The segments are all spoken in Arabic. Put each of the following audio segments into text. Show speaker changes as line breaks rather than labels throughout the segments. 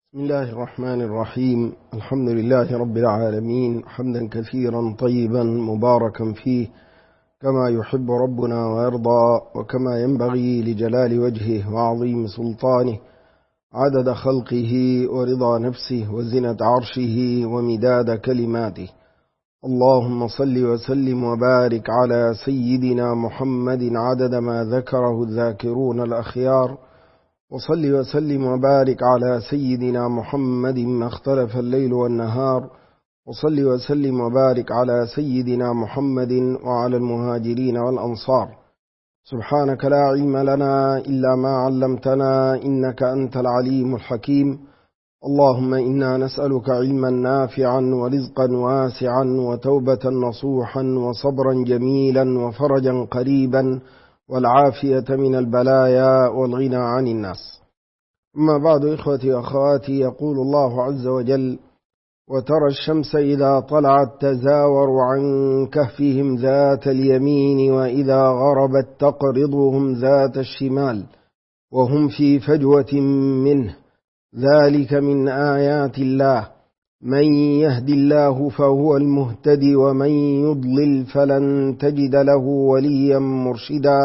بسم الله الرحمن الرحيم. الحمد لله رب العالمين، حمدا كثيرا طيبا مباركا فيه كما يحب ربنا ويرضى، وكما ينبغي لجلال وجهه وعظيم سلطانه، عدد خلقه ورضا نفسه وزنة عرشه ومداد كلماته. اللهم صل وسلم وبارك على سيدنا محمد عدد ما ذكره الذاكرون الأخيار، وصل وسلم وبارك على سيدنا محمد ما اختلف الليل والنهار، وصل وسلم وبارك على سيدنا محمد وعلى المهاجرين والأنصار. سبحانك لا علم لنا إلا ما علمتنا إنك أنت العليم الحكيم. اللهم إنا نسألك علما نافعا ورزقا واسعا وتوبة نصوحا وصبرا جميلا وفرجا قريبا والعافية من البلايا والغنى عن الناس. أما بعد، إخوتي وأخواتي، يقول الله عز وجل: وترى الشمس إذا طلعت تزاور عن كهفهم ذات اليمين وإذا غربت تقرضهم ذات الشمال وهم في فجوة منه، ذلك من آيات الله، من يهد الله فهو المهتدي ومن يضلل فلن تجد له وليا مرشدا.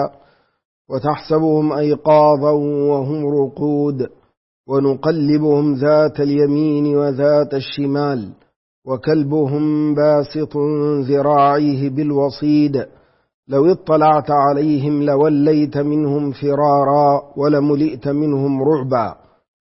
وتحسبهم أيقاظا وهم رقود ونقلبهم ذات اليمين وذات الشمال وكلبهم باسط ذراعيه بالوصيد، لو اطلعت عليهم لوليت منهم فرارا ولملئت منهم رعبا.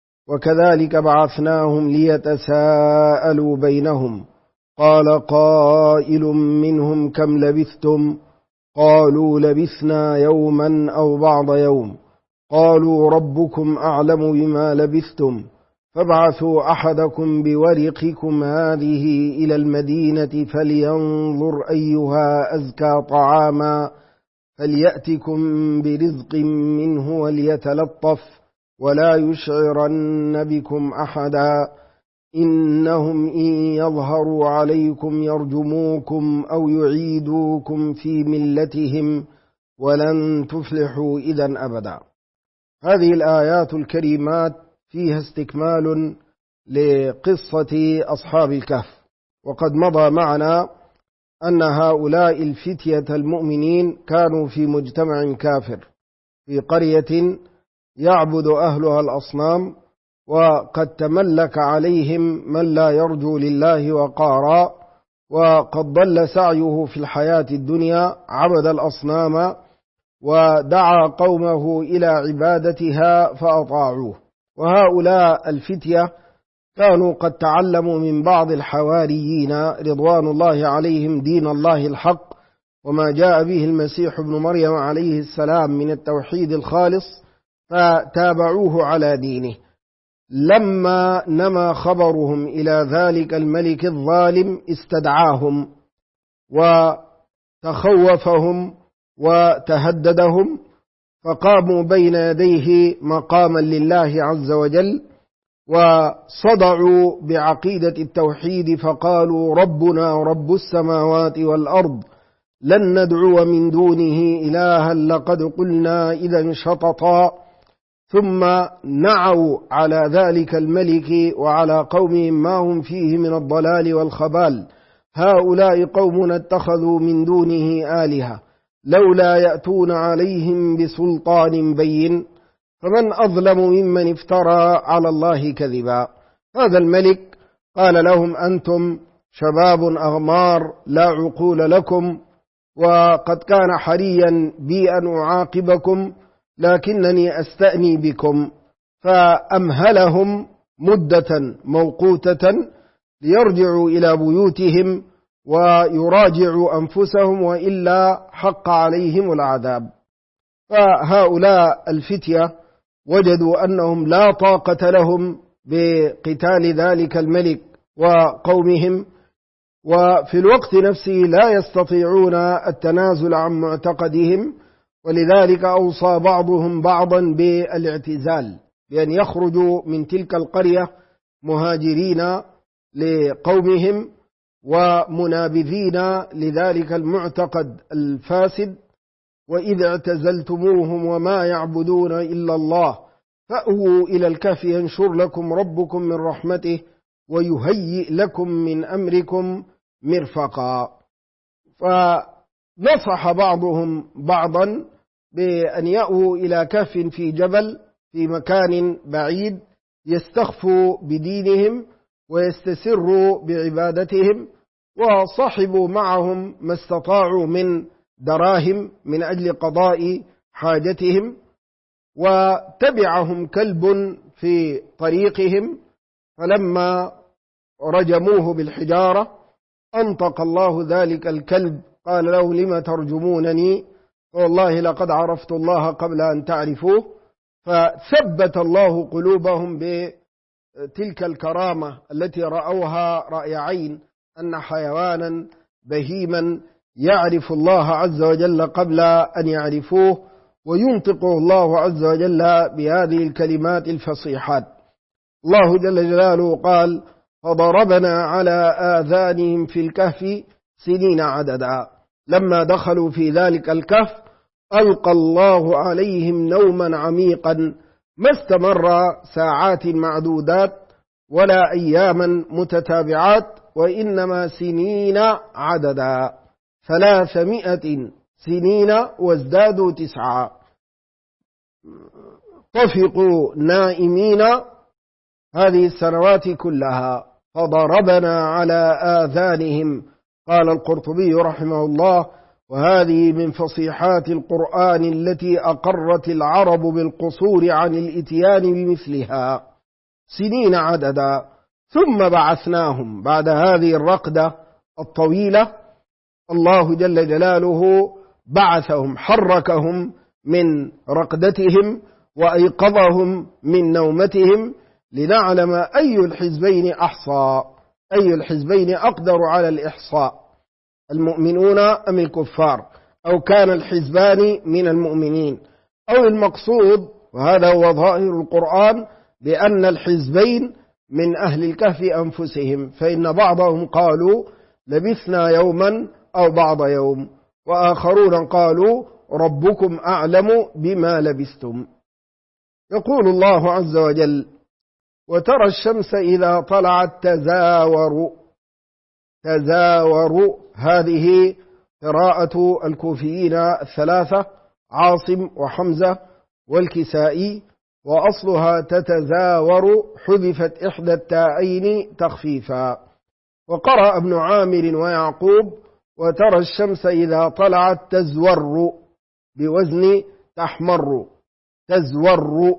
وكذلك بعثناهم ليتساءلوا بينهم، قال قائل منهم كم لبثتم؟ قالوا لبثنا يوما أو بعض يوم. قالوا ربكم أعلم بما لبثتم، فابعثوا أحدكم بورقكم هذه إلى المدينة فلينظر أيها أزكى طعاما فليأتكم برزق منه وليتلطف ولا يشعرن بكم أحدا، إنهم إن يظهروا عليكم يرجموكم أو يعيدوكم في ملتهم ولن تفلحوا إذا أبدا. هذه الآيات الكريمات فيها استكمال لقصة أصحاب الكهف. وقد مضى معنا أن هؤلاء الفتية المؤمنين كانوا في مجتمع كافر في قرية يعبد أهلها الأصنام، وقد تملك عليهم من لا يرجو لله وقارا، وقد ضل سعيه في الحياة الدنيا، عبد الأصنام ودعا قومه إلى عبادتها فأطاعوه. وهؤلاء الفتية كانوا قد تعلموا من بعض الحواريين رضوان الله عليهم دين الله الحق وما جاء به المسيح ابن مريم عليه السلام من التوحيد الخالص، فتابعوه على دينه. لما نما خبرهم إلى ذلك الملك الظالم استدعاهم وتخوفهم وتهددهم، فقاموا بين يديه مقاما لله عز وجل وصدعوا بعقيدة التوحيد، فقالوا ربنا رب السماوات والأرض لن ندعو من دونه إلها لقد قلنا إذا شططا. ثم نعوا على ذلك الملك وعلى قومهم ما هم فيه من الضلال والخبال، هؤلاء قومنا اتخذوا من دونه آلهة لولا يأتون عليهم بسلطان بين، فمن أظلم ممن افترى على الله كذبا. هذا الملك قال لهم أنتم شباب أغمار لا عقول لكم، وقد كان حريا بي أن أعاقبكم لكنني أستأني بكم، فأمهلهم مدة موقوتة ليرجعوا إلى بيوتهم ويراجعوا أنفسهم وإلا حق عليهم العذاب. فهؤلاء الفتية وجدوا أنهم لا طاقة لهم بقتال ذلك الملك وقومهم، وفي الوقت نفسه لا يستطيعون التنازل عن معتقدهم، ولذلك أوصى بعضهم بعضا بالاعتزال، بأن يخرجوا من تلك القرية مهاجرين لقومهم ومنابذين لذلك المعتقد الفاسد. وإذ اعتزلتموهم وما يعبدون إلا الله فأووا إلى الكهف ينشر لكم ربكم من رحمته ويهيئ لكم من أمركم مرفقا. فنصح بعضهم بعضا بأن يأووا إلى كهف في جبل في مكان بعيد يستخفوا بدينهم ويستسروا بعبادتهم، وصحبوا معهم ما استطاعوا من دراهم من أجل قضاء حاجتهم، وتبعهم كلب في طريقهم، فلما رجموه بالحجارة أنطق الله ذلك الكلب قال له لم ترجمونني؟ والله لقد عرفت الله قبل أن تعرفوه. فثبت الله قلوبهم بتلك الكرامة التي رأوها رأي عين، أن حيوانا بهيما يعرف الله عز وجل قبل أن يعرفوه، وينطقه الله عز وجل بهذه الكلمات الفصيحات. الله جل جلاله قال فضربنا على آذانهم في الكهف سنين عددا. لما دخلوا في ذلك الكهف ألقى الله عليهم نوما عميقا ما استمر ساعات معدودات ولا أياما متتابعات، وإنما سنين عددا 300 سنين وازدادوا 9. طفقوا نائمين هذه السنوات كلها. فضربنا على آذانهم. قال القرطبي رحمه الله وهذه من فصيحات القرآن التي أقرت العرب بالقصور عن الإتيان بمثلها. سنين عددا. ثم بعثناهم بعد هذه الرقدة الطويلة، الله جل جلاله بعثهم، حركهم من رقدتهم وأيقظهم من نومتهم لنعلم أي الحزبين أحصى، أي الحزبين أقدر على الإحصاء، المؤمنون أم الكفار، أو كان الحزبان من المؤمنين، أو المقصود وهذا هو ظاهر القرآن بأن الحزبين من أهل الكهف أنفسهم، فإن بعضهم قالوا لبثنا يوما أو بعض يوم، وآخرون قالوا ربكم أعلم بما لبثتم. يقول الله عز وجل وترى الشمس إذا طلعت تزاور. هذه قراءة الكوفيين الثلاثة عاصم وحمزة والكسائي، وأصلها تتزاور، حذفت إحدى التاءين تخفيفا. وقرأ ابن عامر ويعقوب وترى الشمس إذا طلعت تزور بوزن تحمر، تزور،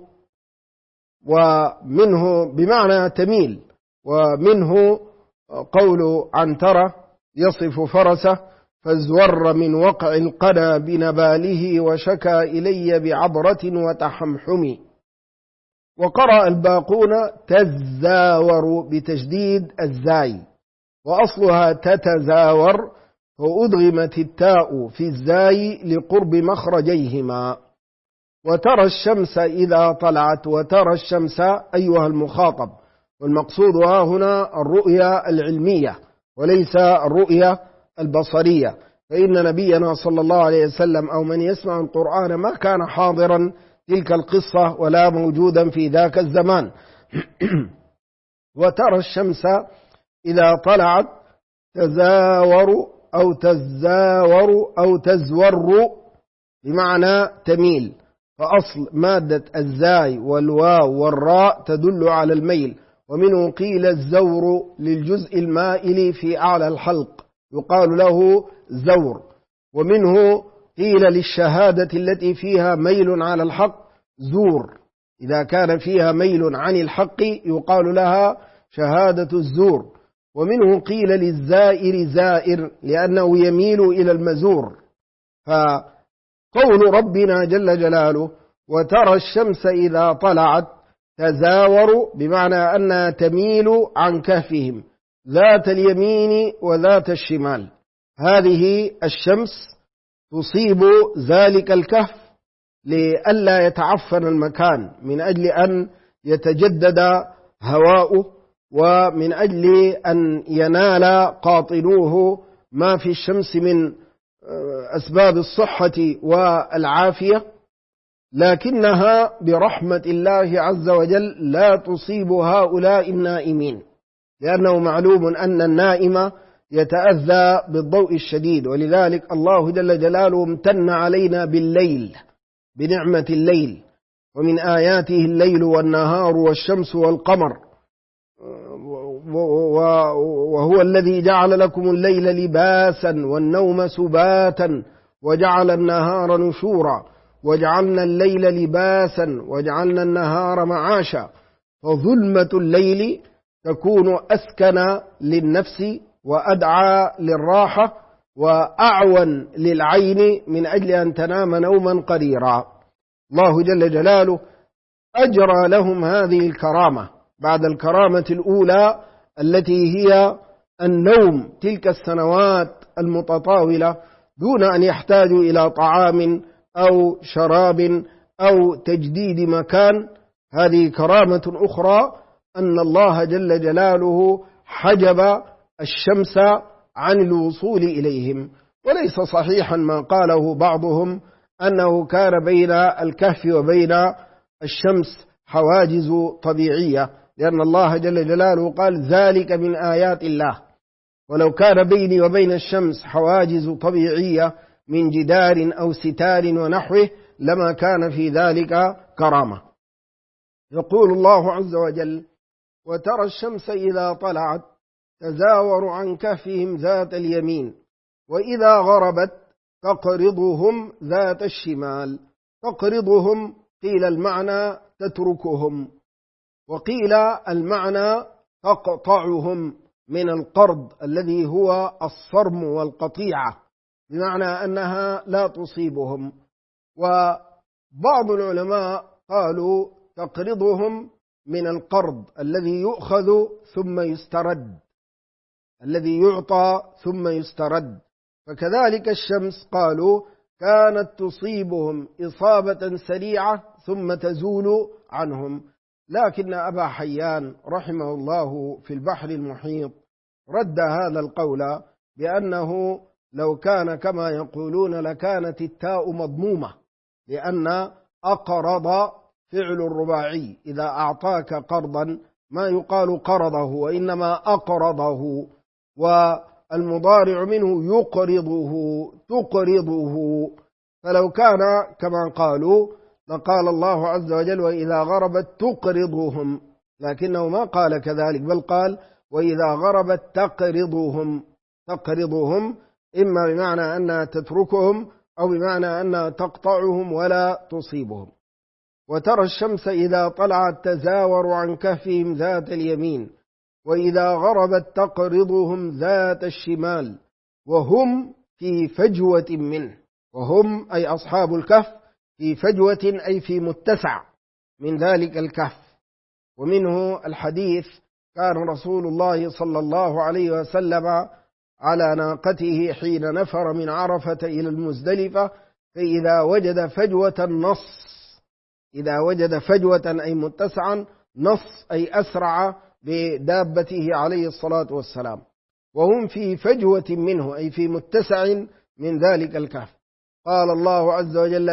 ومنه بمعنى تميل. ومنه قول عنترة يصف فرسه فازور من وقع القنا بنباله وشكى إلي بعبرة وتحمحم. وقرأ الباقون تزاور بتشديد الزاي، وأصلها تتزاور، وأدغمت التاء في الزاي لقرب مخرجيهما. وترى الشمس إذا طلعت. وترى الشمس أيها المخاطب، والمقصود هنا الرؤية العلمية وليس الرؤية البصرية، فإن نبينا صلى الله عليه وسلم أو من يسمع القرآن ما كان حاضرا تلك القصة ولا موجودا في ذاك الزمان. وترى الشمس إذا طلعت تزاور أو تزاور أو تزور بمعنى تميل، فأصل مادة الزاي والواو والراء تدل على الميل. ومنه قيل الزور للجزء المائل في أعلى الحلق يقال له زور. ومنه قيل للشهادة التي فيها ميل على الحق زور، إذا كان فيها ميل عن الحق يقال لها شهادة الزور. ومنه قيل للزائر زائر لأنه يميل إلى المزور. فقول ربنا جل جلاله وترى الشمس إذا طلعت تزاور بمعنى أنها تميل عن كهفهم ذات اليمين وذات الشمال. هذه الشمس تصيب ذلك الكهف لئلا يتعفن المكان، من أجل أن يتجدد هواؤه، ومن أجل أن ينال قاطنوه ما في الشمس من أسباب الصحة والعافية. لكنها برحمة الله عز وجل لا تصيب هؤلاء النائمين، لأنه معلوم أن النائم يتأذى بالضوء الشديد، ولذلك الله جل جلاله امتن علينا بالليل، بنعمة الليل، ومن آياته الليل والنهار والشمس والقمر، وهو الذي جعل لكم الليل لباسا والنوم سباتا وجعل النهار نشورا وجعلنا الليل لباسا وجعلنا النهار معاشا. فظلمة الليل تكون أسكن للنفس وأدعى للراحة وأعون للعين من أجل أن تنام نوما قريرا. الله جل جلاله أجرى لهم هذه الكرامة بعد الكرامة الأولى التي هي النوم تلك السنوات المتطاولة دون أن يحتاجوا إلى طعام أو شراب أو تجديد مكان. هذه كرامة أخرى أن الله جل جلاله حجب الشمس عن الوصول إليهم. وليس صحيحا ما قاله بعضهم أنه كان بين الكهف وبين الشمس حواجز طبيعية، لأن الله جل جلاله قال ذلك من آيات الله. ولو كان بيني وبين الشمس حواجز طبيعية من جدار أو ستار ونحوه لما كان في ذلك كرامة. يقول الله عز وجل: وترى الشمس إذا طلعت تزاور عن كهفهم ذات اليمين وإذا غربت تقرضهم ذات الشمال. تقرضهم قيل المعنى تتركهم، وقيل المعنى تقطعهم من القرض الذي هو الصرم والقطيعة، بمعنى أنها لا تصيبهم. وبعض العلماء قالوا تقرضهم من القرض الذي يؤخذ ثم يسترد، الذي يعطى ثم يسترد. فكذلك الشمس قالوا كانت تصيبهم إصابة سريعة ثم تزول عنهم. لكن أبا حيان رحمه الله في البحر المحيط رد هذا القول بأنه لو كان كما يقولون لكانت التاء مضمومة، لأن أقرض فعل الرباعي، إذا أعطاك قرضا ما يقال قرضه وإنما أقرضه، والمضارع منه يقرضه تقرضه. فلو كان كما قالوا لقال الله عز وجل وإذا غربت تقرضهم، لكنه ما قال كذلك، بل قال وإذا غربت تقرضهم. تقرضهم إما بمعنى أنها تتركهم أو بمعنى أنها تقطعهم ولا تصيبهم. وترى الشمس إذا طلعت تزاور عن كهفهم ذات اليمين وإذا غربت تقرضهم ذات الشمال وهم في فجوة منه. وهم أي أصحاب الكهف في فجوة أي في متسع من ذلك الكهف. ومنه الحديث كان رسول الله صلى الله عليه وسلم على ناقته حين نفر من عرفة إلى المزدلفة، فإذا وجد فجوة نص، إذا وجد فجوة أي متسعا نص أي أسرع بدابته عليه الصلاة والسلام. وهم في فجوة منه أي في متسع من ذلك الكهف. قال الله عز وجل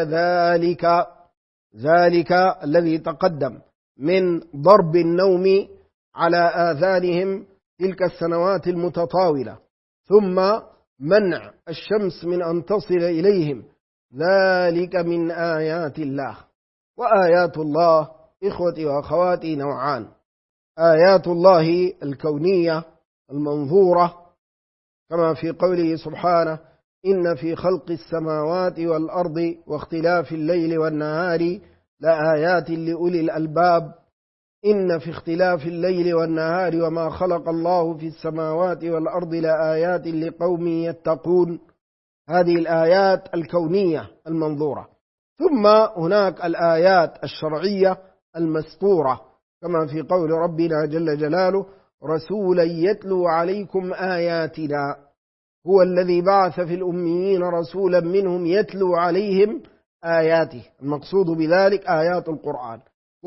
ذلك الذي تقدم من ضرب النوم على آذانهم تلك السنوات المتطاولة، ثم منع الشمس من أن تصل إليهم، ذلك من آيات الله. وآيات الله إخوتي وأخواتي نوعان: آيات الله الكونية المنظورة كما في قوله سبحانه إن في خلق السماوات والأرض واختلاف الليل والنهار لآيات لأولي الألباب إن في اختلاف الليل والنهار وما خلق الله في السماوات والأرض لآيات لقوم يتقون. هذه الآيات الكونية المنظورة. ثم هناك الآيات الشرعية المسطورة كما في قول ربنا جل جلاله رسولا يتلو عليكم آياتنا هو الذي بعث في الأميين رسولا منهم يتلو عليهم آياته. المقصود بذلك آيات القرآن.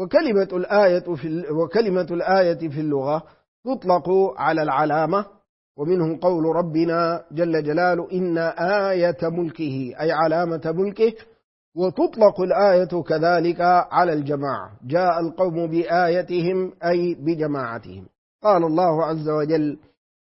وكلمة الآية في اللغة تطلق على العلامة، ومنه قول ربنا جل جلاله إن آية ملكه أي علامة ملكه وتطلق الآية كذلك على الجماعة، جاء القوم بآيتهم أي بجماعتهم. قال الله عز وجل: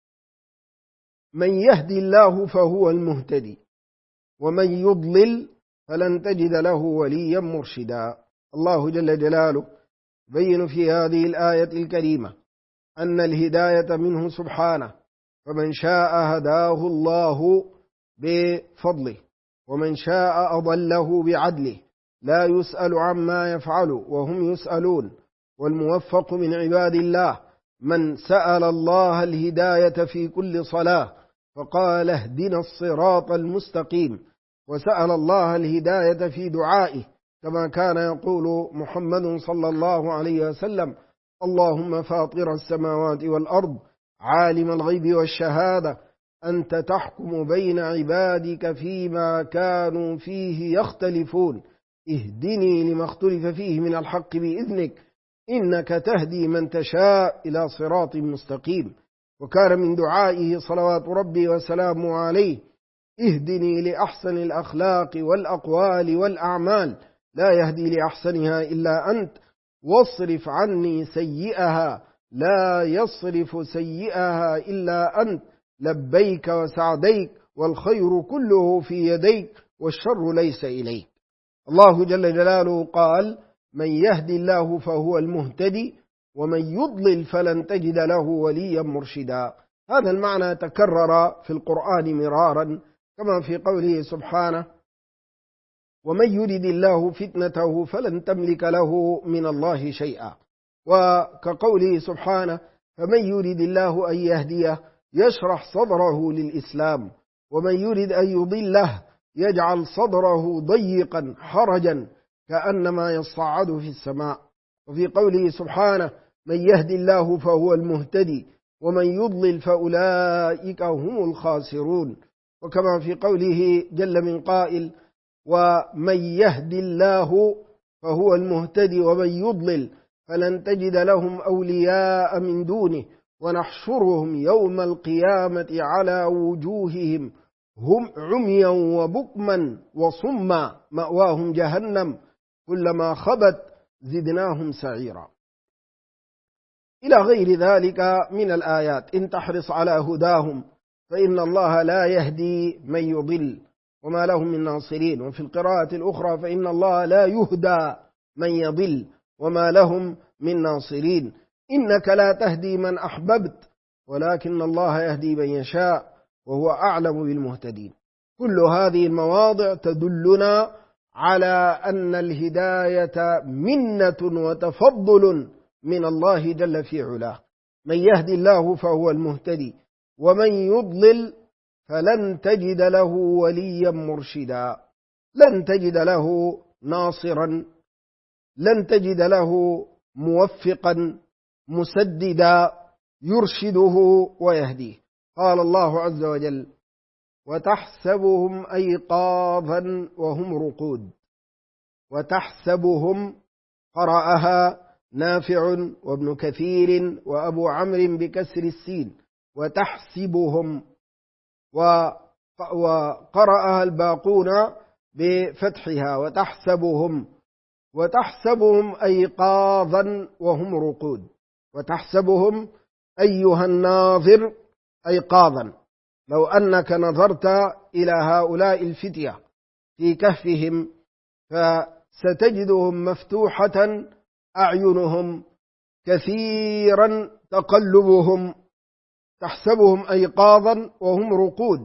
من يهدي الله فهو المهتدي ومن يضلل فلن تجد له وليا مرشدا. الله جل جلاله بين في هذه الآية الكريمة أن الهداية منه سبحانه، فمن شاء هداه الله بفضله ومن شاء أضله بعدله، لا يسأل عما يفعل وهم يسألون. والموفق من عباد الله من سأل الله الهداية في كل صلاة فقال: اهدنا الصراط المستقيم، وسأل الله الهداية في دعائه كما كان يقول محمد صلى الله عليه وسلم: اللهم فاطر السماوات والأرض عالم الغيب والشهادة أنت تحكم بين عبادك فيما كانوا فيه يختلفون اهدني لما اختلف فيه من الحق بإذنك إنك تهدي من تشاء إلى صراط مستقيم. وكان من دعائه صلوات ربي وسلامه عليه: اهدني لأحسن الأخلاق والأقوال والأعمال لا يهدي لأحسنها إلا أنت، واصرف عني سيئها لا يصرف سيئها إلا أنت، لبيك وسعديك والخير كله في يديك والشر ليس إليك. الله جل جلاله قال: من يهدي الله فهو المهتدي ومن يضلل فلن تجد له وليا مرشدا. هذا المعنى تكرر في القرآن مرارا، كما في قوله سبحانه: ومن يرد الله فتنته فلن تملك له من الله شيئا. وكقوله سبحانه: فمن يرد الله أن يهديه يشرح صدره للإسلام ومن يرد أن يضله يجعل صدره ضيقا حرجا كأنما يصعد في السماء. وفي قوله سبحانه: من يهدي الله فهو المهتدي ومن يضلل فأولئك هم الخاسرون. وكما في قوله جل من قائل: ومن يهدي الله فهو المهتدي ومن يضلل فلن تجد لهم أولياء من دونه ونحشرهم يوم القيامة على وجوههم هم عميا وبكما وصما مأواهم جهنم كلما خبت زدناهم سعيرا. إلى غير ذلك من الآيات. إن تحرص على هداهم فإن الله لا يهدي من يضل وما لهم من ناصرين. وفي القراءة الأخرى: فإن الله لا يهدى من يضل وما لهم من ناصرين. إنك لا تهدي من أحببت ولكن الله يهدي من يشاء وهو أعلم بالمهتدين. كل هذه المواضع تدلنا على أن الهداية منة وتفضل من الله جل في علاه. من يهدي الله فهو المهتدي ومن يضلل فلن تجد له وليا مرشدا. لن تجد له ناصرا، لن تجد له موفقا مسددا يرشده ويهديه. قال الله عز وجل: وتحسبهم أيقاظا وهم رقود. وتحسبهم قرأها نافع وابن كثير وأبو عمرو بكسر السين، وتحسبهم، وقرأها الباقون بفتحها وتحسبهم. وتحسبهم أيقاظا وهم رقود. وتحسبهم أيها الناظر أيقاظا. لو أنك نظرت إلى هؤلاء الفتية في كهفهم فستجدهم مفتوحة أعينهم كثيرا تقلبهم، تحسبهم أيقاظا وهم رقود.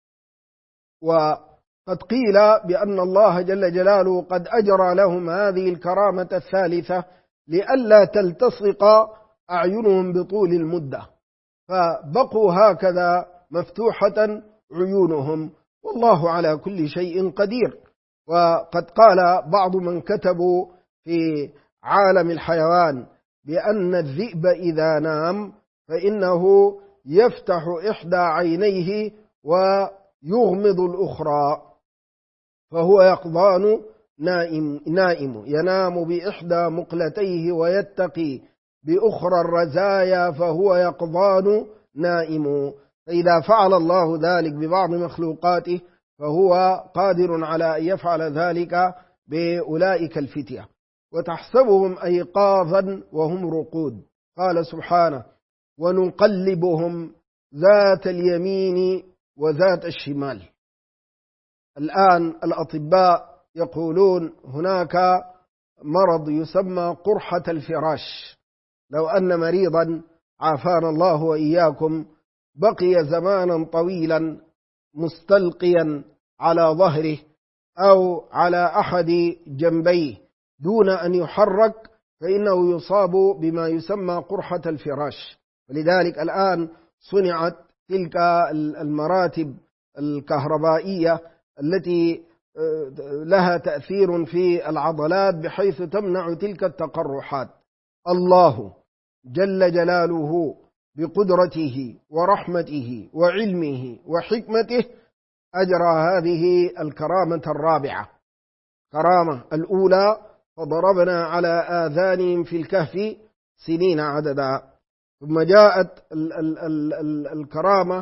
وقد قيل بأن الله جل جلاله قد أجرى لهم هذه الكرامة الثالثة لئلا تلتصق أعينهم بطول المدة، فبقوا هكذا مفتوحة عيونهم، والله على كل شيء قدير. وقد قال بعض من كتبوا في عالم الحيوان بأن الذئب إذا نام فإنه يفتح إحدى عينيه ويغمض الأخرى، فهو يقظان نائم ينام بإحدى مقلتيه ويتقي بأخرى الرزايا فهو يقظان نائم. فإذا فعل الله ذلك ببعض مخلوقاته فهو قادر على أن يفعل ذلك بأولئك الفتية. وتحسبهم أيقاظا وهم رقود. قال سبحانه: ونقلبهم ذات اليمين وذات الشمال. الآن الأطباء يقولون هناك مرض يسمى قرحة الفراش. لو أن مريضا عافانا الله وإياكم بقي زمانا طويلا مستلقيا على ظهره أو على أحد جنبيه دون أن يحرك، فإنه يصاب بما يسمى قرحة الفراش. ولذلك الآن صنعت تلك المراتب الكهربائية التي لها تأثير في العضلات بحيث تمنع تلك التقرحات. الله جل جلاله بقدرته ورحمته وعلمه وحكمته أجرى هذه الكرامة الرابعة. كرامة الأولى: فضربنا على آذانهم في الكهف سنين عددا. ثم جاءت الكرامة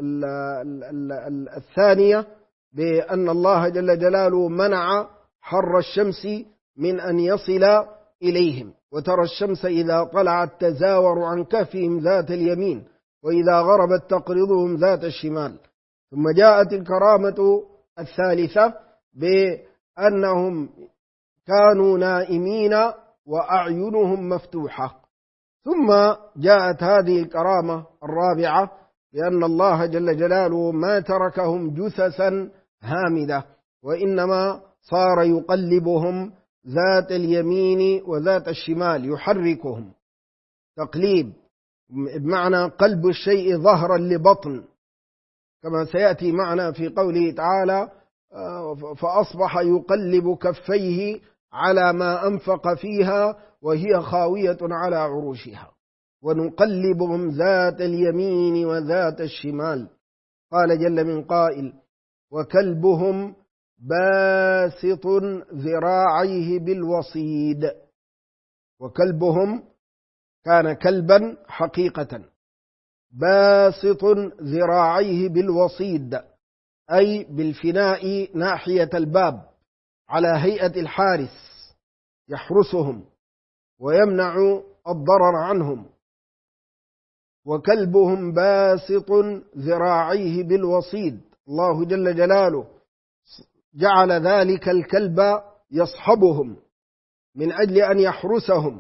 الثانية بأن الله جل جلاله منع حر الشمس من أن يصل إليهم، وترى الشمس إذا طلعت تزاور عن كهفهم ذات اليمين وإذا غربت تقرضهم ذات الشمال. ثم جاءت الكرامة الثالثة بأنهم كانوا نائمين وأعينهم مفتوحة. ثم جاءت هذه الكرامة الرابعة لأن الله جل جلاله ما تركهم جثثا هامدة، وإنما صار يقلبهم ذات اليمين وذات الشمال، يحركهم تقليب، بمعنى قلب الشيء ظهرا لبطن، كما سيأتي معنا في قوله تعالى: فأصبح يقلب كفيه على ما أنفق فيها وهي خاوية على عروشها. ونقلبهم ذات اليمين وذات الشمال. قال جل من قائل: وكلبهم باسط ذراعيه بالوصيد. وكلبهم كان كلبا حقيقة، باسط ذراعيه بالوصيد أي بالفناء ناحية الباب على هيئة الحارس يحرسهم ويمنع الضرر عنهم. وكلبهم باسط ذراعيه بالوصيد، الله جل جلاله جعل ذلك الكلب يصحبهم من أجل أن يحرسهم.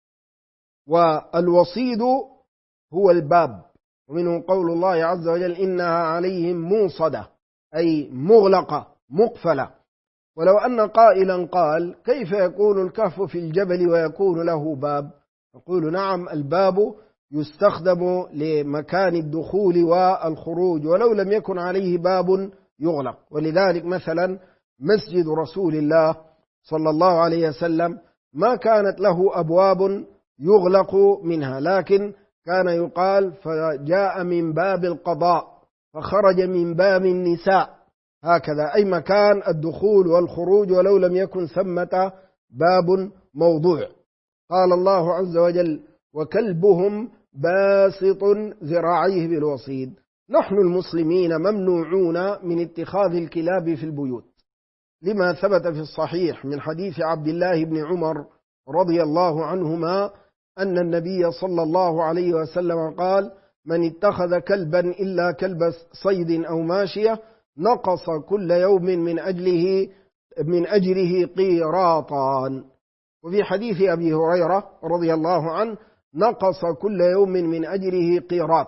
والوصيد هو الباب، ومنه قول الله عز وجل: إنها عليهم موصدة أي مغلقة مقفلة. ولو أن قائلا قال: كيف يكون الكهف في الجبل ويكون له باب؟ نقول: نعم، الباب يستخدم لمكان الدخول والخروج، ولو لم يكن عليه باب يغلق. ولذلك مثلا مسجد رسول الله صلى الله عليه وسلم ما كانت له أبواب يغلق منها، لكن كان يقال: فجاء من باب القضاء فخرج من باب النساء، هكذا، أي مكان الدخول والخروج ولو لم يكن ثمة باب موضوع. قال الله عز وجل: وكلبهم باسط ذراعيه بالوصيد. نحن المسلمين ممنوعون من اتخاذ الكلاب في البيوت، لما ثبت في الصحيح من حديث عبد الله بن عمر رضي الله عنهما أن النبي صلى الله عليه وسلم قال: من اتخذ كلبا إلا كلب صيد أو ماشية نقص كل يوم من أجره قيراطان. وفي حديث أبي هريرة رضي الله عنه: نقص كل يوم من أجره قيراط.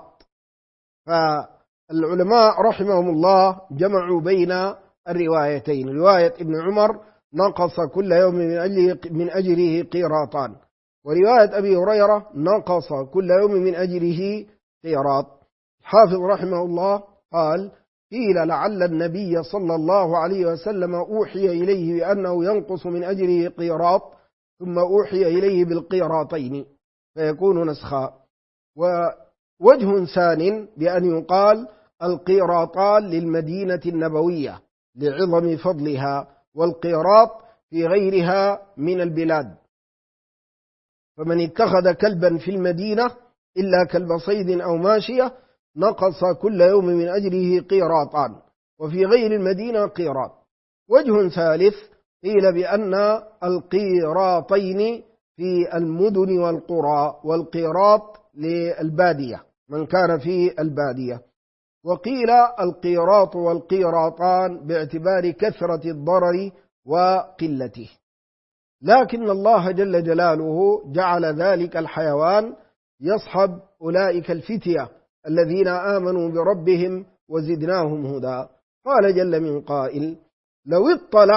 فالعلماء رحمهم الله جمعوا بين الروايتين، رواية ابن عمر نقص كل يوم من أجره قيراطان، ورواية أبي هريرة نقص كل يوم من أجره قيراط. حافظ رحمه الله قال: قيل لعل النبي صلى الله عليه وسلم أوحي إليه بأنه ينقص من أجره قيراط ثم أوحي إليه بالقيراطين فيكون نسخا. ووجه ثان بأن يقال: القيراطان للمدينة النبوية لعظم فضلها، والقيراط في غيرها من البلاد. فمن اتخذ كلبا في المدينة إلا كلب صيد أو ماشية نقص كل يوم من أجره قيراطان. وفي غير المدينة قيراط. وجه ثالث قيل بأن القيراطين في المدن والقرى، والقيراط للبادية من كان في البادية. وقيل القيراط والقيراطان باعتبار كثرة الضرر وقلته. لكن الله جل جلاله جعل ذلك الحيوان يصحب أولئك الفتية الذين آمنوا بربهم وزدناهم هدى. قال جل من قائل: لو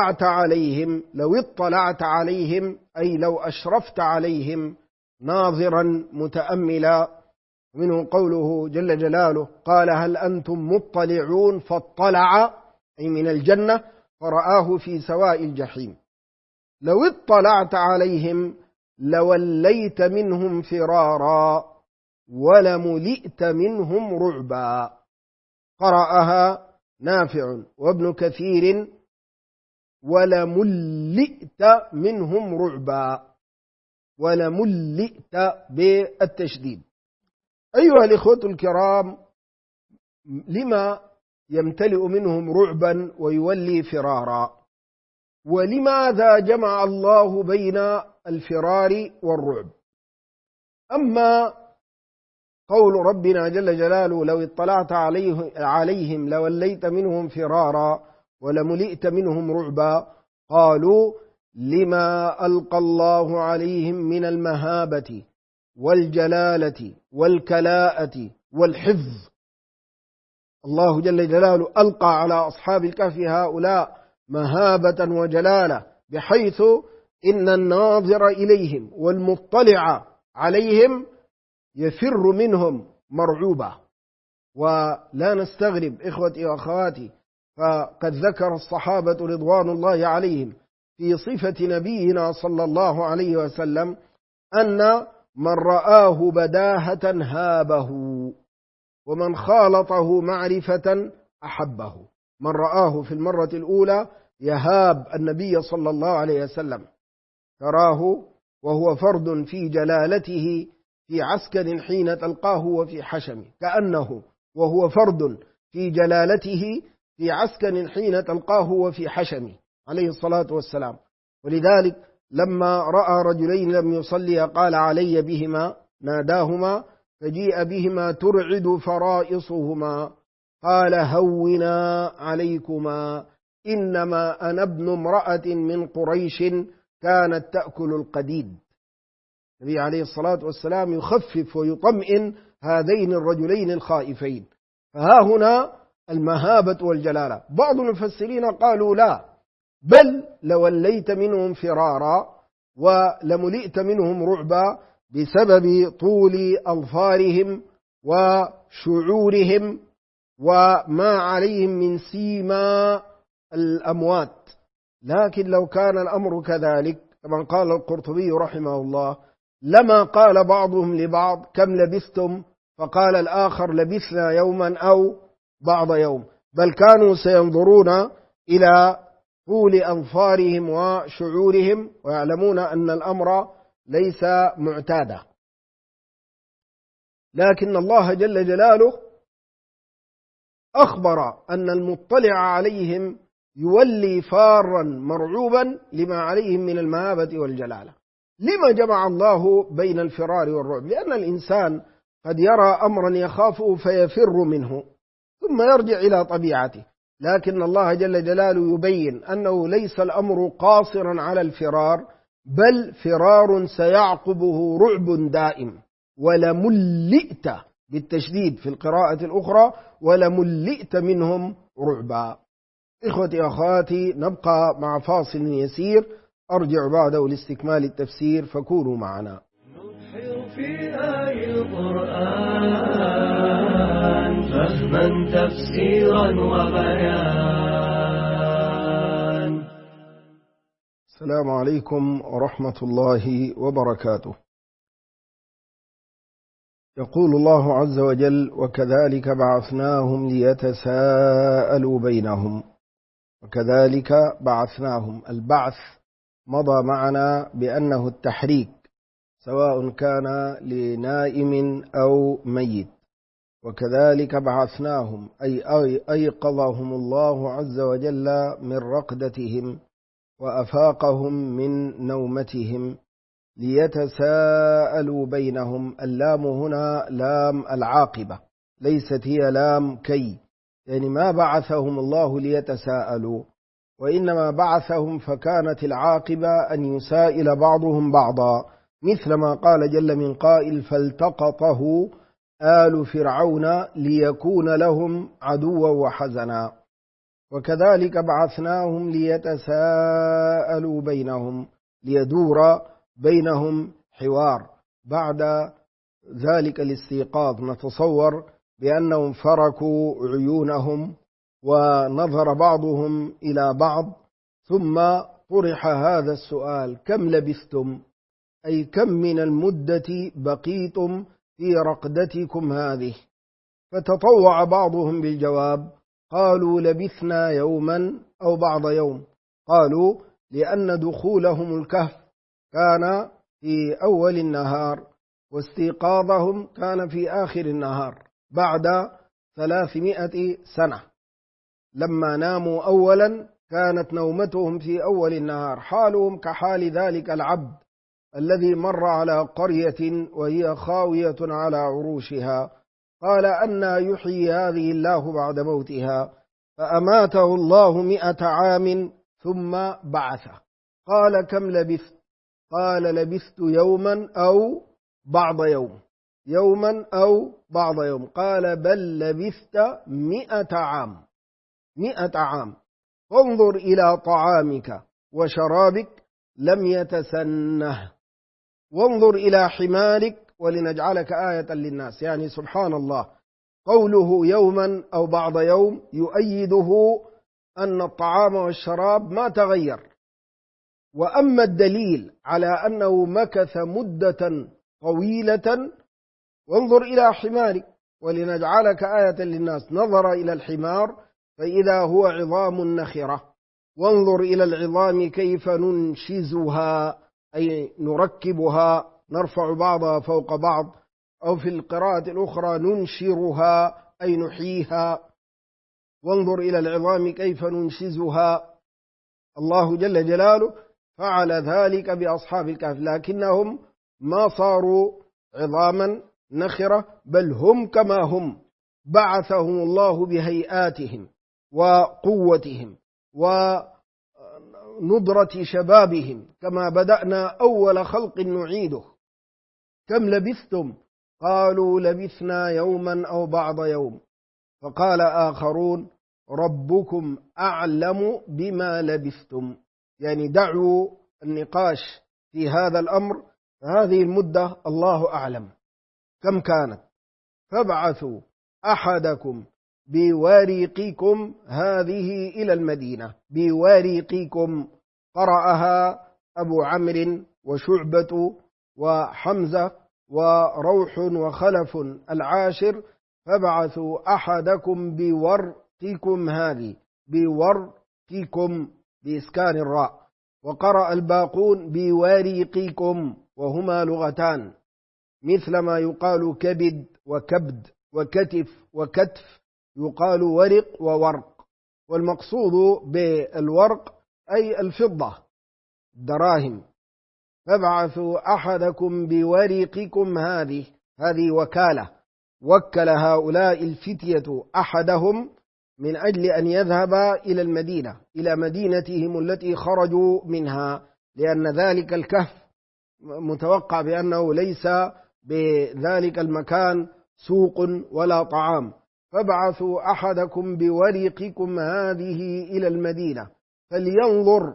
اطلعت عليهم أي لو أشرفت عليهم ناظرا متأملا. منه قوله جل جلاله: قال هل أنتم مطلعون، فاطلع أي من الجنة فرآه في سواء الجحيم. لو اطلعت عليهم لوليت منهم فرارا ولملئت منهم رعبا. قرأها نافع وابن كثير: ولملئت منهم رعبا، ولملئت بالتشديد. أيها الإخوة الكرام، لما يمتلئ منهم رعبا ويولي فرارا؟ ولماذا جمع الله بين الفرار والرعب؟ أما قول ربنا جل جلاله: لو اطلعت عليهم لوليت منهم فرارا ولملئت منهم رعبا، قالوا: لما ألقى الله عليهم من المهابة والجلالة والكلاءة والحفظ. الله جل جلاله ألقى على أصحاب الكهف هؤلاء مهابة وجلالة، بحيث إن الناظر إليهم والمطلع عليهم يفر منهم مرعوبا. ولا نستغرب إخوتي وأخواتي، فقد ذكر الصحابة رضوان الله عليهم في صفة نبينا صلى الله عليه وسلم أن من رآه بداهة هابه، ومن خالطه معرفة أحبه. من رآه في المرة الأولى يهاب النبي صلى الله عليه وسلم، تراه وهو فرد في جلالته في عسكر حين تلقاه وفي حشمه، كأنه وهو فرد في جلالته في عسكر حين تلقاه وفي حشمه عليه الصلاة والسلام. ولذلك لما رأى رجلين لم يصليا قال: علي بهما، ناداهما فجيء بهما ترعد فرائصهما، قال: هونا عليكما، إنما أنا ابن امرأة من قريش كانت تأكل القديد. النبي عليه الصلاة والسلام يخفف ويطمئن هذين الرجلين الخائفين. فها هنا المهابة والجلالة. بعض المفسرين قالوا: لا، بل لوليت منهم فرارا ولملئت منهم رعبا بسبب طول أظفارهم وشعورهم وما عليهم من سيما الأموات. لكن لو كان الأمر كذلك كما قال القرطبي رحمه الله، لما قال بعضهم لبعض: كم لبثتم؟ فقال الآخر: لبثنا يوما أو بعض يوم. بل كانوا سينظرون إلى طول أظفارهم وشعورهم ويعلمون أن الأمر ليس معتادا. لكن الله جل جلاله أخبر أن المطلع عليهم يولي فارا مرعوبا لما عليهم من المهابة والجلالة. لما جمع الله بين الفرار والرعب؟ لأن الإنسان قد يرى أمرا يخافه فيفر منه ثم يرجع إلى طبيعته، لكن الله جل جلاله يبين أنه ليس الأمر قاصرا على الفرار، بل فرار سيعقبه رعب دائم. ولملئت بالتشديد في القراءة الأخرى: ولملئت منهم رعبا. إخوتي أخواتي، نبقى مع فاصل يسير، أرجع بعده لاستكمال التفسير، فكونوا معنا.
نبحر في آي القرآن فهما تفسيرا وبيان.
السلام عليكم ورحمة الله وبركاته. يقول الله عز وجل: وكذلك بعثناهم ليتساءلوا بينهم. وكذلك بعثناهم، البعث مضى معنا بأنه التحريك، سواء كان لنائم أو ميت. وكذلك بعثناهم أي أيقظهم الله عز وجل من رقدتهم وأفاقهم من نومتهم ليتساءلوا بينهم. اللام هنا لام العاقبة، ليست هي لام كي، يعني ما بعثهم الله ليتساءلوا، وإنما بعثهم فكانت العاقبة أن يسائل بعضهم بعضا، مثل ما قال جل من قائل فالتقطه آل فرعون ليكون لهم عدوا وحزنا. وكذلك بعثناهم ليتساءلوا بينهم، ليدور بينهم حوار. بعد ذلك الاستيقاظ نتصور بأنهم فركوا عيونهم ونظر بعضهم إلى بعض، ثم طرح هذا السؤال: كم لبثتم؟ أي كم من المدة بقيتم في رقدتكم هذه؟ فتطوع بعضهم بالجواب، قالوا لبثنا يوما أو بعض يوم. قالوا لأن دخولهم الكهف كان في أول النهار، واستيقاظهم كان في آخر النهار بعد 300 سنة. لما ناموا أولا كانت نومتهم في أول النهار، حالهم كحال ذلك العبد الذي مر على قرية وهي خاوية على عروشها، قال أنى يحيي هذه الله بعد موتها؟ فأماته الله 100 عام ثم بعثه. قال كم لبثت؟ قال لبثت يوما أو بعض يوم. يوما أو بعض يوم. قال بل لبثت 100 عام. 100 عام. انظر إلى طعامك وشرابك لم يتسنه، وانظر إلى حمارك ولنجعلك آية للناس. يعني سبحان الله، قوله يوما أو بعض يوم يؤيده أن الطعام والشراب ما تغير. وأما الدليل على أنه مكث مدة طويلة، وانظر إلى حمارك ولنجعلك آية للناس. نظر إلى الحمار فإذا هو عظام نخرة. وانظر إلى العظام كيف ننشزها، أي نركبها، نرفع بعضها فوق بعض، أو في القراءة الأخرى ننشرها أي نحييها. وانظر إلى العظام كيف ننشزها. الله جل جلاله فعل ذلك بأصحاب الكهف، لكنهم ما صاروا عظاما نخرة، بل هم كما هم. بعثهم الله بهيئاتهم وقوتهم وندرة شبابهم، كما بدأنا أول خلق نعيده. كم لبثتم؟ قالوا لبثنا يوما أو بعض يوم. فقال آخرون ربكم أعلم بما لبثتم. يعني دعوا النقاش في هذا الأمر، هذه المدة الله أعلم كم كانت. فابعثوا أحدكم بوريقكم هذه إلى المدينة. بوريقكم قرأها أبو عمرو وشعبة وحمزة وروح وخلف العاشر. فابعثوا أحدكم بورقكم هذه، بورقكم بإسكان الراء. وقرأ الباقون بوريقكم، وهما لغتان، مثل ما يقال كبد وكبد وكتف وكتف، يقال ورق وورق. والمقصود بالورق أي الفضة، دراهم. فابعثوا أحدكم بورقكم هذه وكالة، وكل هؤلاء الفتية أحدهم من أجل أن يذهب إلى المدينة، إلى مدينتهم التي خرجوا منها، لأن ذلك الكهف متوقع بأنه ليس بذلك المكان سوق ولا طعام. فابعثوا أحدكم بورقكم هذه إلى المدينة فلينظر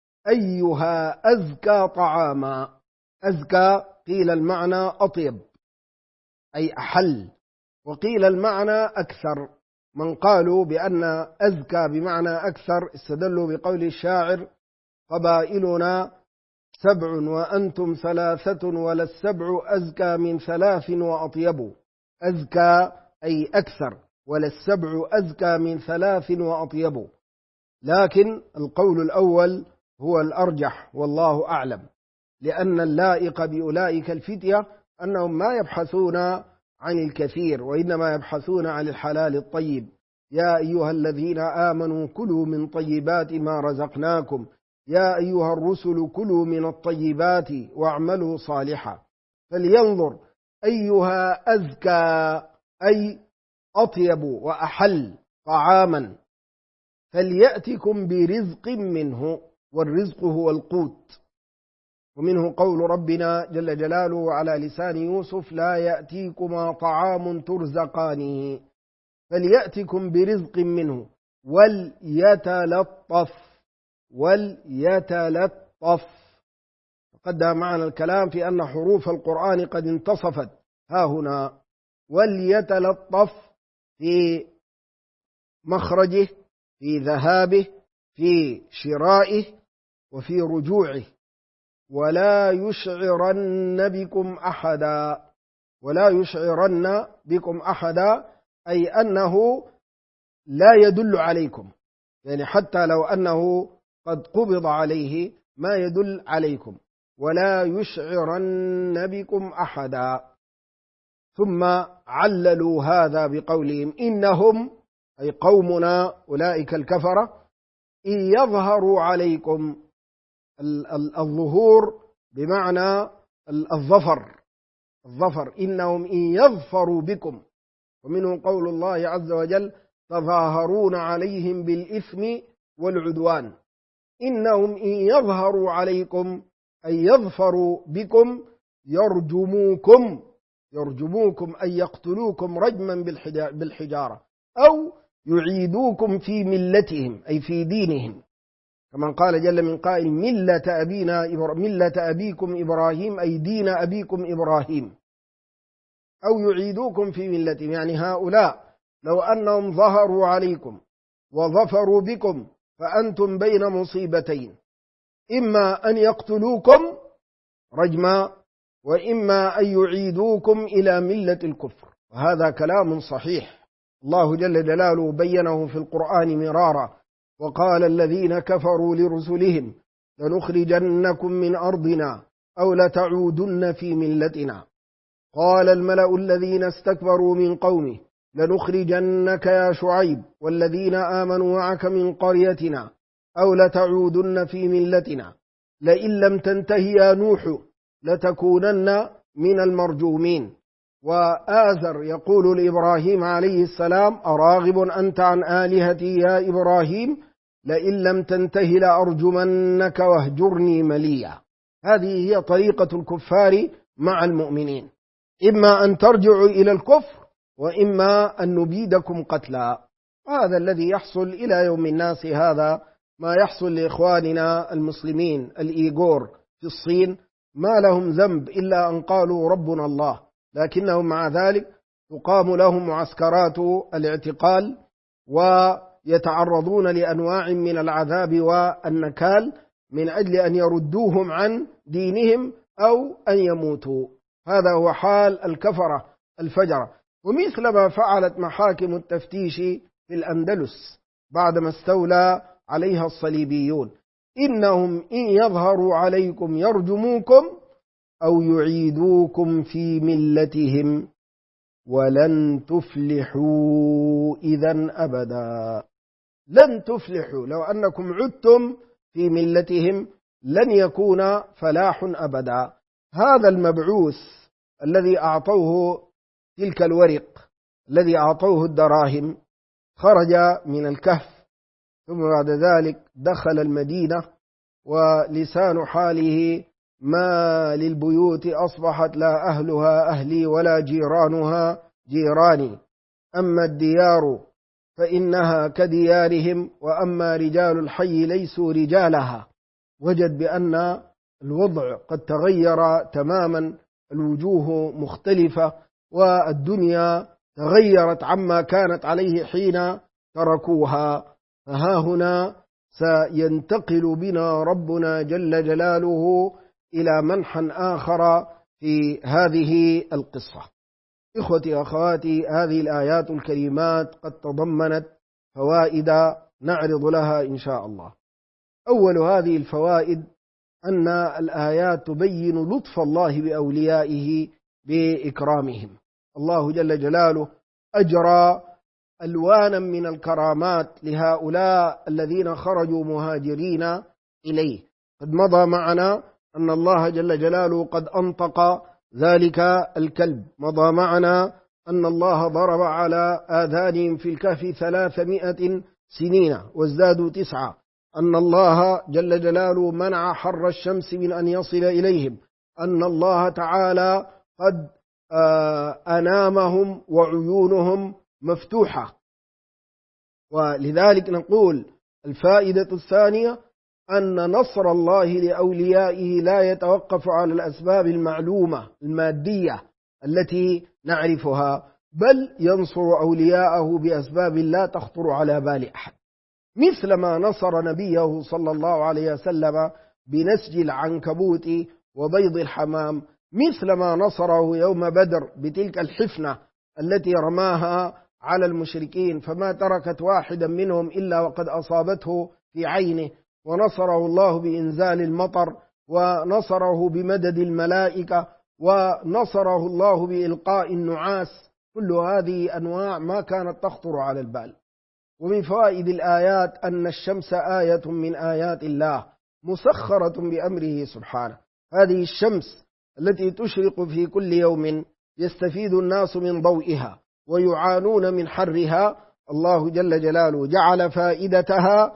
أيها أزكى طعاما. أزكى قيل المعنى أطيب أي أحل، وقيل المعنى أكثر. من قالوا بأن أزكى بمعنى أكثر استدلوا بقول الشاعر قبائلنا 7 وأنتم 3 ولا السبع أزكى من 3 وأطيب. أزكى أي أكثر، ولا السبع أزكى من 3 وأطيب. لكن القول الأول هو الأرجح والله أعلم، لأن اللائق بأولئك الفتية أنهم ما يبحثون عن الكثير، وإنما يبحثون عن الحلال الطيب. يا أيها الذين آمنوا كلوا من طيبات ما رزقناكم، يا أيها الرسل كلوا من الطيبات واعملوا صالحا. فلينظر أيها أزكى أي أطيب وأحل طعاما، فليأتكم برزق منه، والرزق هو القوت. ومنه قول ربنا جل جلاله على لسان يوسف: لا يأتيكما طعام ترزقانه، فليأتكم برزق منه وليتلطف. قدم معنا الكلام في أن حروف القرآن قد انتصفت ها هنا. وليتلطف في مخرجه، في ذهابه، في شرائه، وفي رجوعه. ولا يشعرن بكم أحدا، أي أنه لا يدل عليكم، يعني حتى لو أنه قد قبض عليه ما يدل عليكم. ولا يشعرن بكم أحدا. ثم عللوا هذا بقولهم: إنهم أي قومنا أولئك الكفرة إن يظهروا عليكم. الظهور بمعنى الظفر، إنهم إن يظفروا بكم. ومنه قول الله عز وجل: تظاهرون عليهم بالإثم والعدوان. إنهم إن يظهروا عليكم أي يظفروا بكم يرجموكم أي يقتلوكم رجما بالحجارة، أو يعيدوكم في ملتهم أي في دينهم، كما قال جل من قائل: ملة أبيكم إبراهيم أي دين أبيكم إبراهيم، أو يعيدوكم في ملتهم. يعني هؤلاء لو أنهم ظهروا عليكم وظفروا بكم فأنتم بين مصيبتين: إما أن يقتلوكم رجما، وإما أن يعيدوكم إلى ملة الكفر. وهذا كلام صحيح، الله جل جلاله بينه في القرآن مرارا: وقال الذين كفروا لرسلهم لنخرجنكم من أرضنا أو لتعودن في ملتنا. قال الملأ الذين استكبروا من قومه لنخرجنك يا شعيب والذين آمنوا معك من قريتنا أو لتعودن في ملتنا لئن لم تنته يا نوح لتكونن من المرجومين. وآزر يقول لإبراهيم عليه السلام: أراغب أنت عن آلهتي يا إبراهيم لئن لم تنته لأرجمنك واهجرني مليا. هذه هي طريقة الكفار مع المؤمنين: إما أن ترجعوا إلى الكفر، وإما أن نبيدكم قتلا. هذا الذي يحصل إلى يوم الناس. هذا ما يحصل لإخواننا المسلمين الإيغور في الصين، ما لهم ذنب إلا أن قالوا ربنا الله، لكنهم مع ذلك تقام لهم معسكرات الاعتقال، ويتعرضون لأنواع من العذاب والنكال من أجل أن يردوهم عن دينهم أو أن يموتوا. هذا هو حال الكفرة الفجرة. ومثل ما فعلت محاكم التفتيش في الأندلس بعدما استولى عليها الصليبيون: إنهم إن يظهروا عليكم يرجموكم أو يعيدوكم في ملتهم ولن تفلحوا إذا أبدا. لن تفلحوا، لو أنكم عدتم في ملتهم لن يكون فلاح أبدا. هذا المبعوث الذي أعطوه تلك الورق، الذي أعطوه الدراهم، خرج من الكهف، ثم بعد ذلك دخل المدينة، ولسان حاله: ما للبيوت أصبحت لا أهلها أهلي ولا جيرانها جيراني، أما الديار فإنها كديارهم وأما رجال الحي ليسوا رجالها. وجد بأن الوضع قد تغير تماما، الوجوه مختلفة، والدنيا تغيرت عما كانت عليه حين تركوها. فها هنا سينتقل بنا ربنا جل جلاله إلى منحى آخر في هذه القصة. إخوتي وأخواتي، هذه الآيات الكريمات قد تضمنت فوائد نعرض لها إن شاء الله. أول هذه الفوائد أن الآيات تبين لطف الله بأوليائه بإكرامهم. الله جل جلاله أجرى ألوانا من الكرامات لهؤلاء الذين خرجوا مهاجرين إليه. قد مضى معنا أن الله جل جلاله قد أنطق ذلك الكلب، مضى معنا أن الله ضرب على آذانهم في الكهف 300 سنين وازدادوا 9، أن الله جل جلاله منع حر الشمس من أن يصل إليهم، أن الله تعالى قد أنامهم وعيونهم مفتوحة. ولذلك نقول الفائدة الثانية أن نصر الله لأوليائه لا يتوقف على الأسباب المعلومة المادية التي نعرفها، بل ينصر أولياءه بأسباب لا تخطر على بال أحد، مثل ما نصر نبيه صلى الله عليه وسلم بنسج العنكبوت وبيض الحمام، مثل ما نصره يوم بدر بتلك الحفنة التي رماها على المشركين فما تركت واحدا منهم إلا وقد أصابته في عينه، ونصره الله بإنزال المطر، ونصره بمدد الملائكة، ونصره الله بإلقاء النعاس. كل هذه أنواع ما كانت تخطر على البال. ومن فوائد الآيات أن الشمس آية من آيات الله مسخرة بأمره سبحانه. هذه الشمس التي تشرق في كل يوم يستفيد الناس من ضوئها ويعانون من حرها، الله جل جلاله جعل فائدتها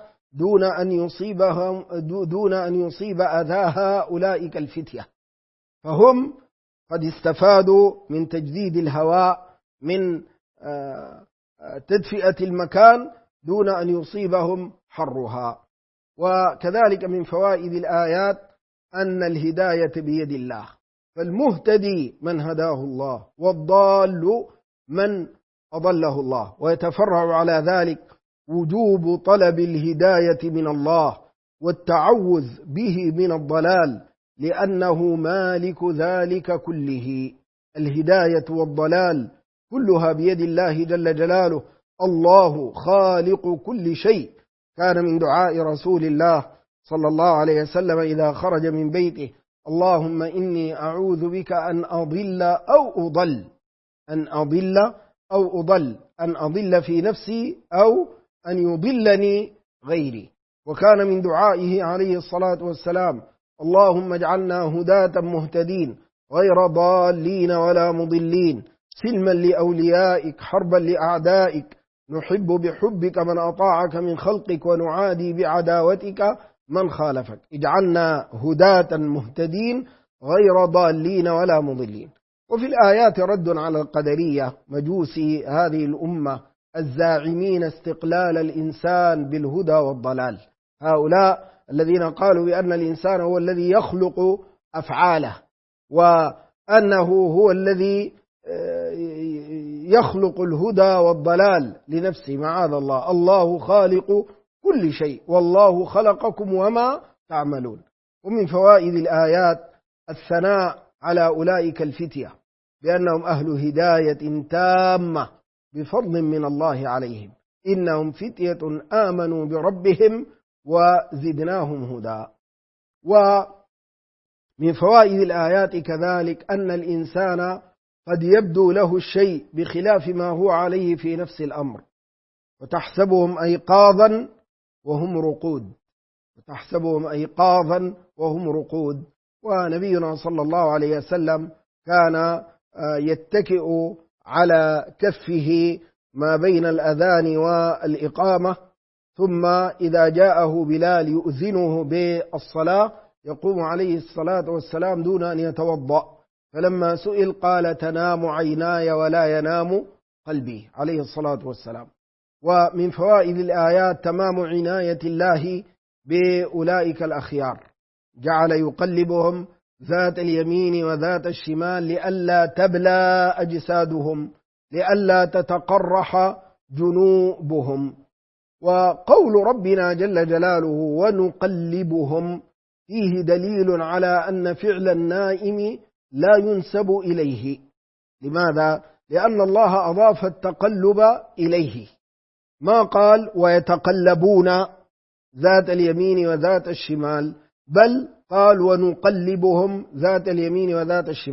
دون أن يصيب أذاها أولئك الفتية، فهم قد استفادوا من تجديد الهواء، من تدفئة المكان دون أن يصيبهم حرها. وكذلك من فوائد الآيات أن الهداية بيد الله، فالمهتدي من هداه الله، والضال من أضله الله. ويتفرع على ذلك وجوب طلب الهداية من الله والتعوذ به من الضلال، لأنه مالك ذلك كله. الهداية والضلال كلها بيد الله جل جلاله، الله خالق كل شيء. كان من دعاء رسول الله صلى الله عليه وسلم إذا خرج من بيته: اللهم إني أعوذ بك أن أضل أو أضل، أن أضل أو أضل، أن أضل في نفسي أو أن يضلني غيري. وكان من دعائه عليه الصلاة والسلام: اللهم اجعلنا هداة مهتدين غير ضالين ولا مضلين، سلما لأوليائك حربا لأعدائك، نحب بحبك من أطاعك من خلقك ونعادي بعداوتك من خالفك. اجعلنا هداة مهتدين غير ضالين ولا مضلين. وفي الآيات رد على القدرية مجوسي هذه الأمة الزاعمين استقلال الإنسان بالهدى والضلال، هؤلاء الذين قالوا بأن الإنسان هو الذي يخلق أفعاله، وأنه هو الذي يخلق الهدى والضلال لنفسه. معاذ الله، الله خالق كل شيء، والله خلقكم وما تعملون. ومن فوائد الآيات الثناء على أولئك الفتية بأنهم أهل هداية تامة بفضل من الله عليهم، إنهم فتية آمنوا بربهم وزدناهم هدى. ومن فوائد الآيات كذلك أن الإنسان قد يبدو له الشيء بخلاف ما هو عليه في نفس الأمر، وتحسبهم أيقاظا وهم رقود، وتحسبهم أيقاظا وهم رقود. ونبينا صلى الله عليه وسلم كان يتكئ على كفه ما بين الأذان والإقامة، ثم إذا جاءه بلال يؤذنه بالصلاة يقوم عليه الصلاة والسلام دون أن يتوضأ، فلما سئل قال: تنام عيناي ولا ينام قلبي، عليه الصلاة والسلام. ومن فوائد الآيات تمام عناية الله بأولئك الأخيار، جعل يقلبهم ذات اليمين وذات الشمال لئلا تبلى أجسادهم، لئلا تتقرح جنوبهم. وقول ربنا جل جلاله ونقلبهم فيه دليل على أن فعل النائم لا ينسب إليه. لماذا؟ لأن الله أضاف التقلب إليه، ما قال ويتقلبون ذات اليمين وذات الشمال، بل قال ونقلبهم ذات اليمين وذات الشمال،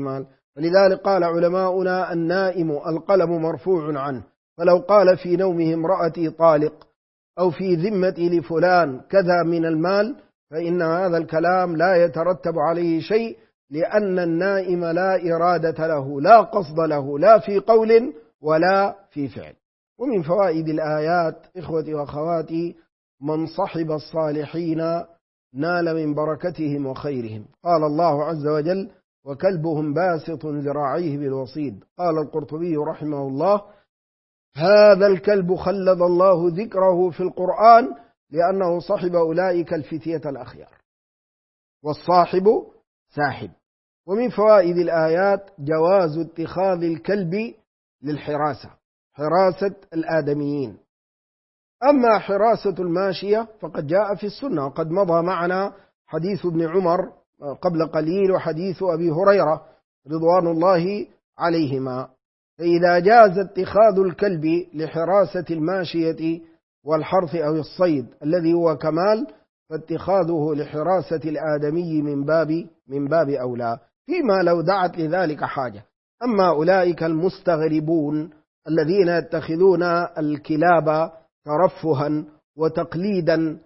ولذلك قال علماؤنا النائم القلم مرفوع عنه، فلو قال في نومه امرأتي طالق أو في ذمتي لفلان كذا من المال فإن هذا الكلام لا يترتب عليه شيء، لأن النائم لا إرادة له، لا قصد له، لا في قول ولا في فعل. ومن فوائد الآيات إخوتي وأخواتي من صحب الصالحين نال من بركتهم وخيرهم. قال الله عز وجل وكلبهم باسط ذراعيه بالوصيد. قال القرطبي رحمه الله هذا الكلب خلد الله ذكره في القرآن لأنه صحب أولئك الفتية الأخيار، والصاحب ساحب. ومن فوائد الآيات جواز اتخاذ الكلب للحراسة، حراسة الآدميين. أما حراسة الماشية فقد جاء في السنة، وقد مضى معنا حديث ابن عمر قبل قليل وحديث أبي هريرة رضوان الله عليهما. فإذا جاز اتخاذ الكلب لحراسة الماشية والحرث أو الصيد الذي هو كمال، فاتخاذه لحراسة الآدمي من باب أولى، فيما لو دعت لذلك حاجة. أما أولئك المستغربون الذين يتخذون الكلاب ترفها وتقليدا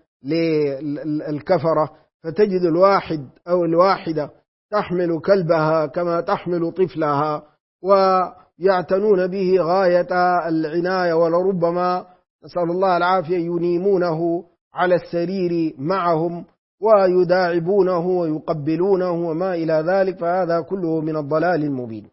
للكفرة، فتجد الواحد أو الواحدة تحمل كلبها كما تحمل طفلها ويعتنون به غاية العناية، ولربما نسأل الله العافية ينيمونه على السرير معهم ويداعبونه ويقبلونه وما إلى ذلك، فهذا كله من الضلال المبين.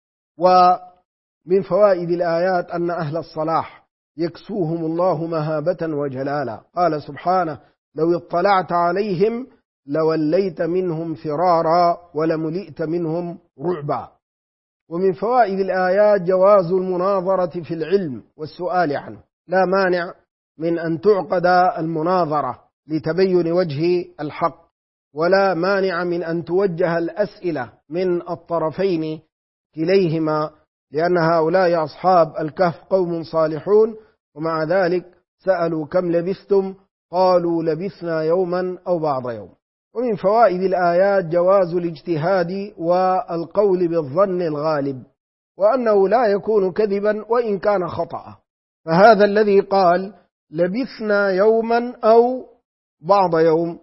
ومن فوائد الآيات أن أهل الصلاح يكسوهم الله مهابة وجلالا. قال سبحانه لو اطلعت عليهم لوليت منهم فرارا ولملئت منهم رعبا. ومن فوائد الآيات جواز المناظرة في العلم والسؤال عنه، لا مانع من أن تعقد المناظرة لتبين وجه الحق، ولا مانع من أن توجه الأسئلة من الطرفين كليهما، لأن هؤلاء أصحاب الكهف قوم صالحون، ومع ذلك سألوا كم لبثتم قالوا لبثنا يوما أو بعض يوم. ومن فوائد الآيات جواز الاجتهاد والقول بالظن الغالب، وأنه لا يكون كذبا وإن كان خطأ. فهذا الذي قال لبثنا يوما أو بعض يوم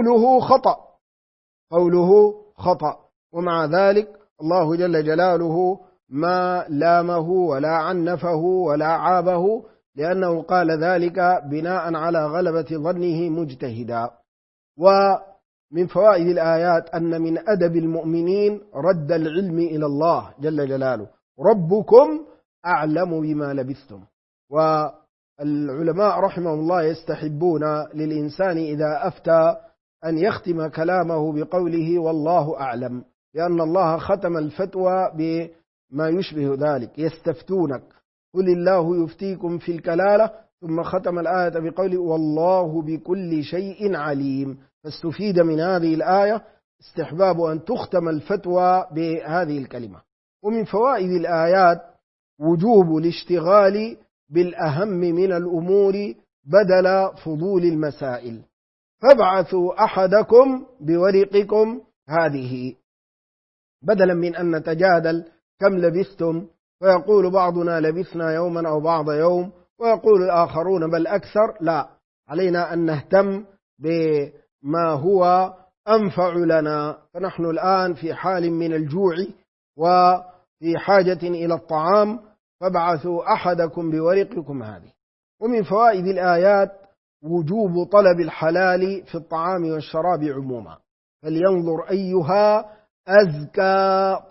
قوله خطأ، ومع ذلك الله جل جلاله ما لامه ولا عنفه ولا عابه، لأنه قال ذلك بناء على غلبة ظنه مجتهدا. ومن فوائد الآيات أن من أدب المؤمنين رد العلم إلى الله جل جلاله، ربكم أعلم بما لبثتم. والعلماء رحمه الله يستحبون للإنسان إذا أفتى أن يختم كلامه بقوله والله أعلم، لأن الله ختم الفتوى بما يشبه ذلك. يستفتونك قل الله يفتيكم في الكلالة، ثم ختم الآية بقوله والله بكل شيء عليم. فاستفيد من هذه الآية استحباب أن تختم الفتوى بهذه الكلمة. ومن فوائد الآيات وجوب الاشتغال بالأهم من الأمور بدل فضول المسائل، فابعثوا أحدكم بورقكم هذه، بدلا من أن نتجادل كم لبثتم، ويقول بعضنا لبثنا يوما أو بعض يوم، ويقول الآخرون بل أكثر. لا، علينا أن نهتم بما هو أنفع لنا، فنحن الآن في حال من الجوع وفي حاجة إلى الطعام، فابعثوا أحدكم بورقكم هذه. ومن فوائد الآيات وجوب طلب الحلال في الطعام والشراب عموما، فلينظر أيها أزكى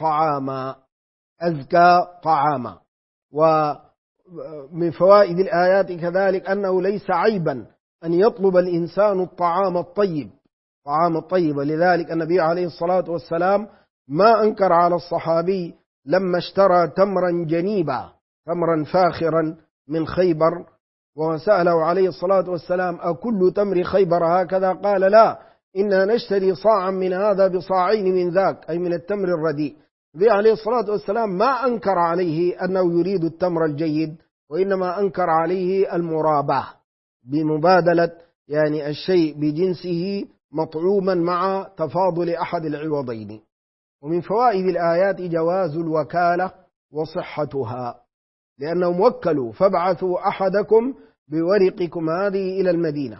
طعاما. ومن فوائد الآيات كذلك أنه ليس عيبا أن يطلب الإنسان الطعام الطيب، ولذلك النبي عليه الصلاة والسلام ما أنكر على الصحابي لما اشترى تمرا جنيبا، تمرا فاخرا من خيبر، وسأله عليه الصلاة والسلام أكل تمر خيبر هكذا؟ قال لا، إنا نشتري صاعا من هذا بصاعين من ذاك، أي من التمر الرديء. النبي عليه الصلاة والسلام ما أنكر عليه أنه يريد التمر الجيد، وإنما أنكر عليه المراباة بمبادلة يعني الشيء بجنسه مطعوما مع تفاضل أحد العوضين. ومن فوائد الآيات جواز الوكالة وصحتها، لأنهم وكلوا فابعثوا أحدكم بورقكم هذه إلى المدينة.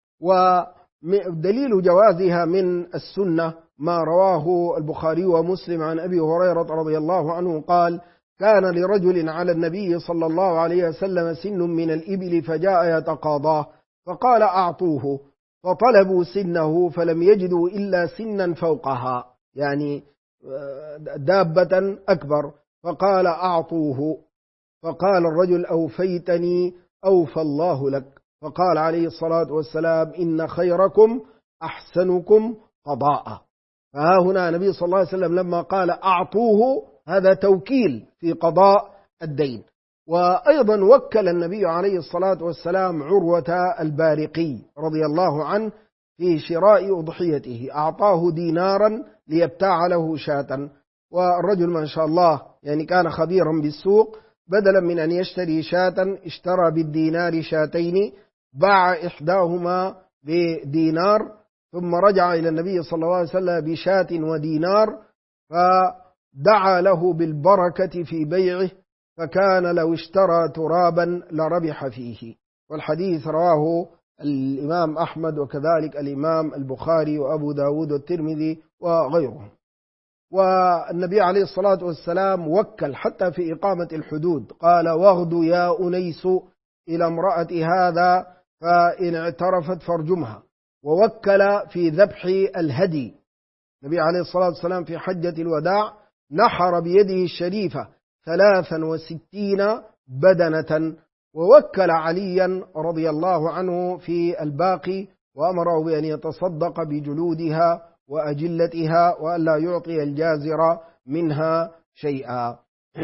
ودليل جوازها من السنة ما رواه البخاري ومسلم عن أبي هريرة رضي الله عنه قال: كان لرجل على النبي صلى الله عليه وسلم سن من الإبل فجاء يتقاضاه فقال: أعطوه، فطلبوا سنه فلم يجدوا إلا سنا فوقها، يعني دابة أكبر، فقال: أعطوه. فقال الرجل: أوفيتني أوفى الله لك. فقال عليه الصلاة والسلام: إن خيركم أحسنكم قضاء. فها هنا النبي صلى الله عليه وسلم لما قال أعطوه هذا توكيل في قضاء الدين. وأيضا وكل النبي عليه الصلاة والسلام عروة البارقي رضي الله عنه في شراء أضحيته، أعطاه دينارا ليبتاع له شاة، والرجل ما شاء الله يعني كان خبيرا بالسوق، بدلا من أن يشتري شاة اشترى بالدينار شاتين، باع إحداهما بدينار، ثم رجع إلى النبي صلى الله عليه وسلم بشاة ودينار، فدعا له بالبركة في بيعه، فكان لو اشترى ترابا لربح فيه. والحديث رواه الإمام أحمد وكذلك الإمام البخاري وأبو داود والترمذي وغيرهم. والنبي عليه الصلاة والسلام وكل حتى في إقامة الحدود، قال: واغدوا يا أنيس إلى امرأة هذا فإن اعترفت فارجمها. ووكل في ذبح الهدي، النبي عليه الصلاة والسلام في حجة الوداع نحر بيده الشريفة 63 بدنة، ووكل عليا رضي الله عنه في الباقي، وأمره بأن يتصدق بجلودها وأجلتها وألا يعطي الجازر منها شيئا.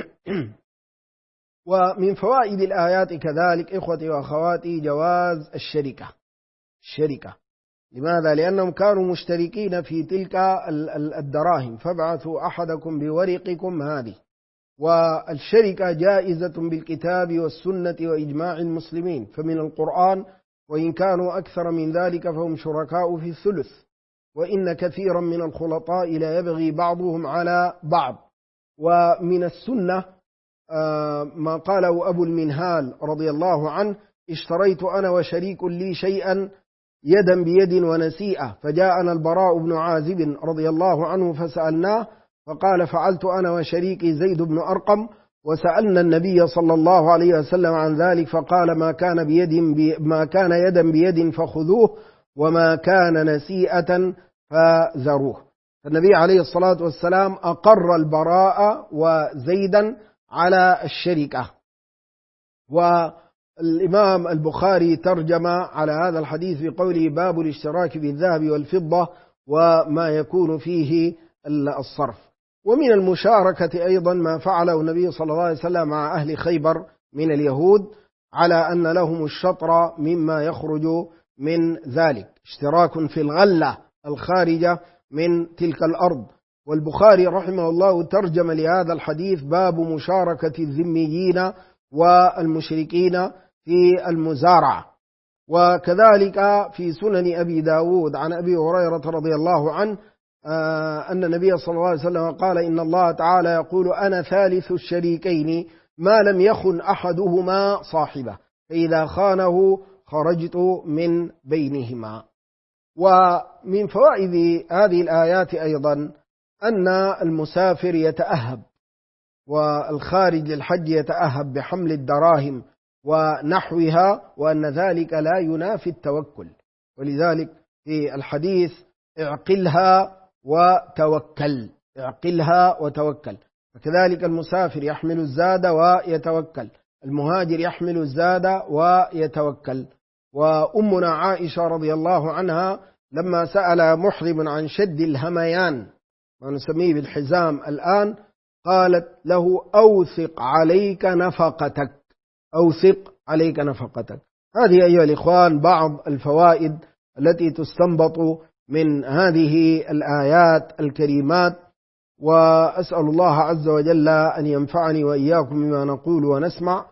ومن فوائد الآيات كذلك إخوتي وأخواتي جواز الشركة. لماذا؟ لأنهم كانوا مشتركين في تلك الدراهم، فابعثوا أحدكم بورقكم هذه. والشركة جائزة بالكتاب والسنة وإجماع المسلمين، فمن القرآن: وإن كانوا أكثر من ذلك فهم شركاء في الثلث، وإن كثيرا من الخلطاء لا يبغي بعضهم على بعض. ومن السنة ما قاله أبو المنهال رضي الله عنه: اشتريت أنا وشريك لي شيئا يدا بيد ونسيئة، فجاءنا البراء بن عازب رضي الله عنه فسألناه، فقال: فعلت أنا وشريكي زيد بن أرقم، وسألنا النبي صلى الله عليه وسلم عن ذلك، فقال: ما كان يدا بيد فخذوه، وما كان نسيئة فذروه. فالنبي عليه الصلاة والسلام أقر البراء وزيدا على الشركة. والإمام البخاري ترجم على هذا الحديث بقوله: باب الاشتراك بالذهب والفضة وما يكون فيه الصرف. ومن المشاركة أيضا ما فعله النبي صلى الله عليه وسلم مع أهل خيبر من اليهود، على أن لهم الشطر مما يخرج من ذلك، اشتراك في الغلة الخارجة من تلك الأرض. والبخاري رحمه الله ترجم لهذا الحديث: باب مشاركة الذميين والمشركين في المزارعة. وكذلك في سنن أبي داود عن أبي هريرة رضي الله عنه أن النبي صلى الله عليه وسلم قال: إن الله تعالى يقول: أنا ثالث الشريكين ما لم يخن أحدهما صاحبه، فإذا خانه خرجت من بينهما. ومن فوائد هذه الآيات أيضا أن المسافر يتأهب، والخارج للحج يتأهب بحمل الدراهم ونحوها، وأن ذلك لا ينافي التوكل. ولذلك في الحديث: اعقلها وتوكل، اعقلها وتوكل. فكذلك المسافر يحمل الزاد ويتوكل، المهاجر يحمل الزاد ويتوكل. وأمنا عائشة رضي الله عنها لما سأل محرم عن شد الهميان، ما نسميه بالحزام الآن، قالت له: أوثق عليك نفقتك، أوثق عليك نفقتك. هذه أيها الإخوان بعض الفوائد التي تستنبط من هذه الآيات الكريمات. وأسأل الله عز وجل أن ينفعني وإياكم بما نقول ونسمع،